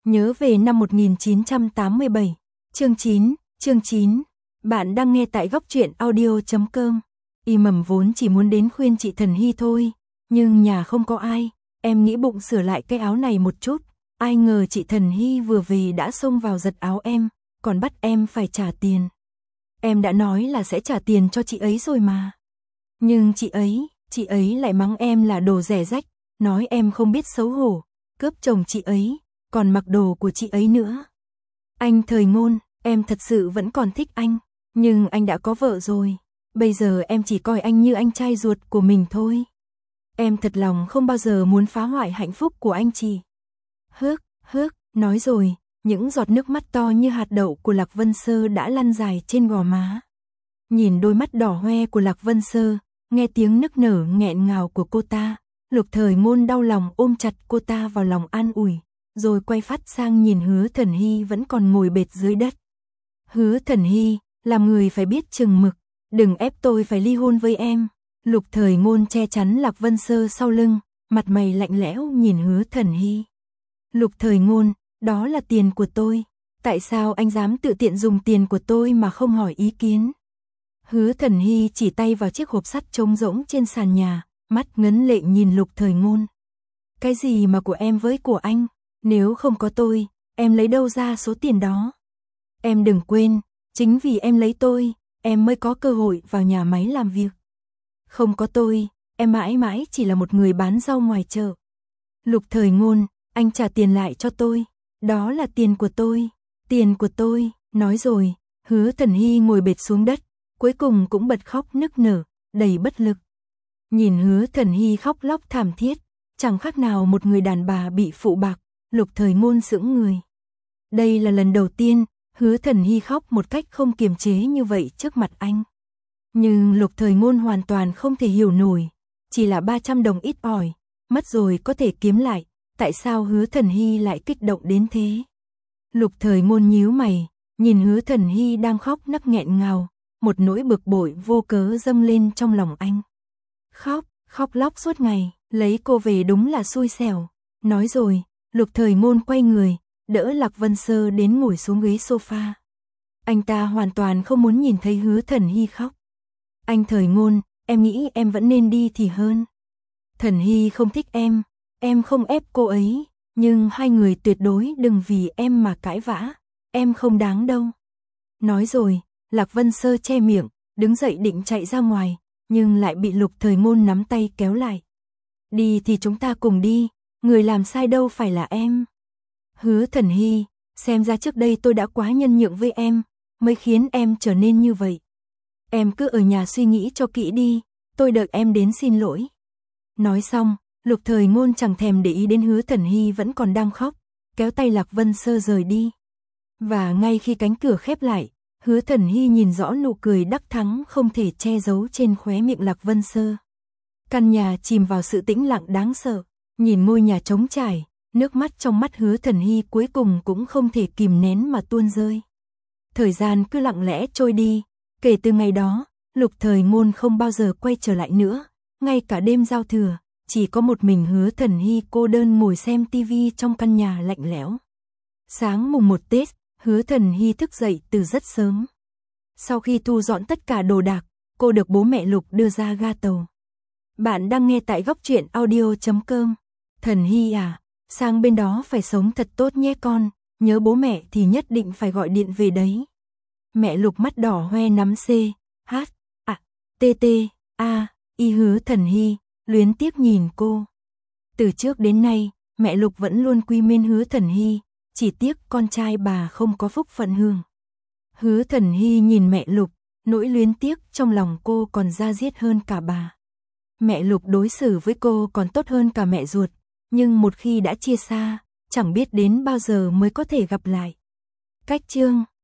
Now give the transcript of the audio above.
Nhớ về năm 1987. Chương 9. Bạn đang nghe tại góc truyện audio.com. Y Mầm vốn chỉ muốn đến khuyên chị Thần Hy thôi, nhưng nhà không có ai, em nghĩ bụng sửa lại cái áo này một chút. Ai ngờ chị Thần Hy vừa về đã xông vào giật áo em, còn bắt em phải trả tiền. Em đã nói là sẽ trả tiền cho chị ấy rồi mà. Nhưng chị ấy lại mắng em là đồ rẻ rách, nói em không biết xấu hổ, cướp chồng chị ấy, còn mặc đồ của chị ấy nữa. Anh Thời Ngôn, em thật sự vẫn còn thích anh, nhưng anh đã có vợ rồi. Bây giờ em chỉ coi anh như anh trai ruột của mình thôi. Em thật lòng không bao giờ muốn phá hoại hạnh phúc của anh chị. Hước, nói rồi, những giọt nước mắt to như hạt đậu của Lạc Vân Sơ đã lăn dài trên gò má. Nhìn đôi mắt đỏ hoe của Lạc Vân Sơ, nghe tiếng nức nở nghẹn ngào của cô ta, Lục Thời Ngôn đau lòng ôm chặt cô ta vào lòng an ủi, rồi quay phát sang nhìn Hứa Thần Hy vẫn còn ngồi bệt dưới đất. Hứa Thần Hy, làm người phải biết chừng mực, đừng ép tôi phải ly hôn với em. Lục Thời Ngôn che chắn Lạc Vân Sơ sau lưng, mặt mày lạnh lẽo nhìn Hứa Thần Hy. Lục Thời Ngôn, đó là tiền của tôi, tại sao anh dám tự tiện dùng tiền của tôi mà không hỏi ý kiến? Hứa Thần Hy chỉ tay vào chiếc hộp sắt trống rỗng trên sàn nhà, mắt ngấn lệ nhìn Lục Thời Ngôn. Cái gì mà của em với của anh, nếu không có tôi, em lấy đâu ra số tiền đó? Em đừng quên, chính vì em lấy tôi, em mới có cơ hội vào nhà máy làm việc. Không có tôi, em mãi mãi chỉ là một người bán rau ngoài chợ. Lục Thời Ngôn, anh trả tiền lại cho tôi, đó là tiền của tôi, nói rồi, Hứa Thần Hy ngồi bệt xuống đất, cuối cùng cũng bật khóc nức nở, đầy bất lực. Nhìn Hứa Thần Hy khóc lóc thảm thiết, chẳng khác nào một người đàn bà bị phụ bạc, Lục Thời Ngôn sững người. Đây là lần đầu tiên, Hứa Thần Hy khóc một cách không kiềm chế như vậy trước mặt anh. Nhưng Lục Thời Ngôn hoàn toàn không thể hiểu nổi, chỉ là 300 đồng ít ỏi, mất rồi có thể kiếm lại, tại sao Hứa Thần Hy lại kích động đến thế? Lục Thời Ngôn nhíu mày, nhìn Hứa Thần Hy đang khóc nấc nghẹn ngào, một nỗi bực bội vô cớ dâng lên trong lòng anh. Khóc lóc suốt ngày, lấy cô về đúng là xui xẻo. Nói rồi, Lục Thời Ngôn quay người, đỡ Lạc Vân Sơ đến ngồi xuống ghế sofa. Anh ta hoàn toàn không muốn nhìn thấy Hứa Thần Hy khóc. Anh Thời Ngôn, em nghĩ em vẫn nên đi thì hơn. Thần Hy không thích em không ép cô ấy, nhưng hai người tuyệt đối đừng vì em mà cãi vã, em không đáng đâu. Nói rồi, Lạc Vân Sơ che miệng, đứng dậy định chạy ra ngoài, nhưng lại bị Lục Thời Ngôn nắm tay kéo lại. Đi thì chúng ta cùng đi, người làm sai đâu phải là em. Hứa Thần Hy, xem ra trước đây tôi đã quá nhân nhượng với em, mới khiến em trở nên như vậy. Em cứ ở nhà suy nghĩ cho kỹ đi, tôi đợi em đến xin lỗi. Nói xong, Lục Thời Ngôn chẳng thèm để ý đến Hứa Thần Hy vẫn còn đang khóc, kéo tay Lạc Vân Sơ rời đi. Và ngay khi cánh cửa khép lại, Hứa Thần Hy nhìn rõ nụ cười đắc thắng không thể che giấu trên khóe miệng Lạc Vân Sơ. Căn nhà chìm vào sự tĩnh lặng đáng sợ, nhìn ngôi nhà trống trải, nước mắt trong mắt Hứa Thần Hy cuối cùng cũng không thể kìm nén mà tuôn rơi. Thời gian cứ lặng lẽ trôi đi, kể từ ngày đó, Lục Thời Ngôn không bao giờ quay trở lại nữa, ngay cả đêm giao thừa, chỉ có một mình Hứa Thần Hy cô đơn ngồi xem tivi trong căn nhà lạnh lẽo. Sáng mùng 1 Tết, Hứa Thần Hy thức dậy từ rất sớm. Sau khi thu dọn tất cả đồ đạc, cô được bố mẹ Lục đưa ra ga tàu. Bạn đang nghe tại góc truyện audio.com. Thần Hy à, sang bên đó phải sống thật tốt nhé con, nhớ bố mẹ thì nhất định phải gọi điện về đấy. Mẹ Lục mắt đỏ hoe nắm C, H, A, T, T, A, Y. Hứa Thần Hy luyến tiếc nhìn cô. Từ trước đến nay, mẹ Lục vẫn luôn quý mến Hứa Thần Hy, chỉ tiếc con trai bà không có phúc phận hưởng. Hứa Thần Hy nhìn mẹ Lục, nỗi luyến tiếc trong lòng cô còn da diết hơn cả bà. Mẹ Lục đối xử với cô còn tốt hơn cả mẹ ruột, nhưng một khi đã chia xa, chẳng biết đến bao giờ mới có thể gặp lại. Cách chương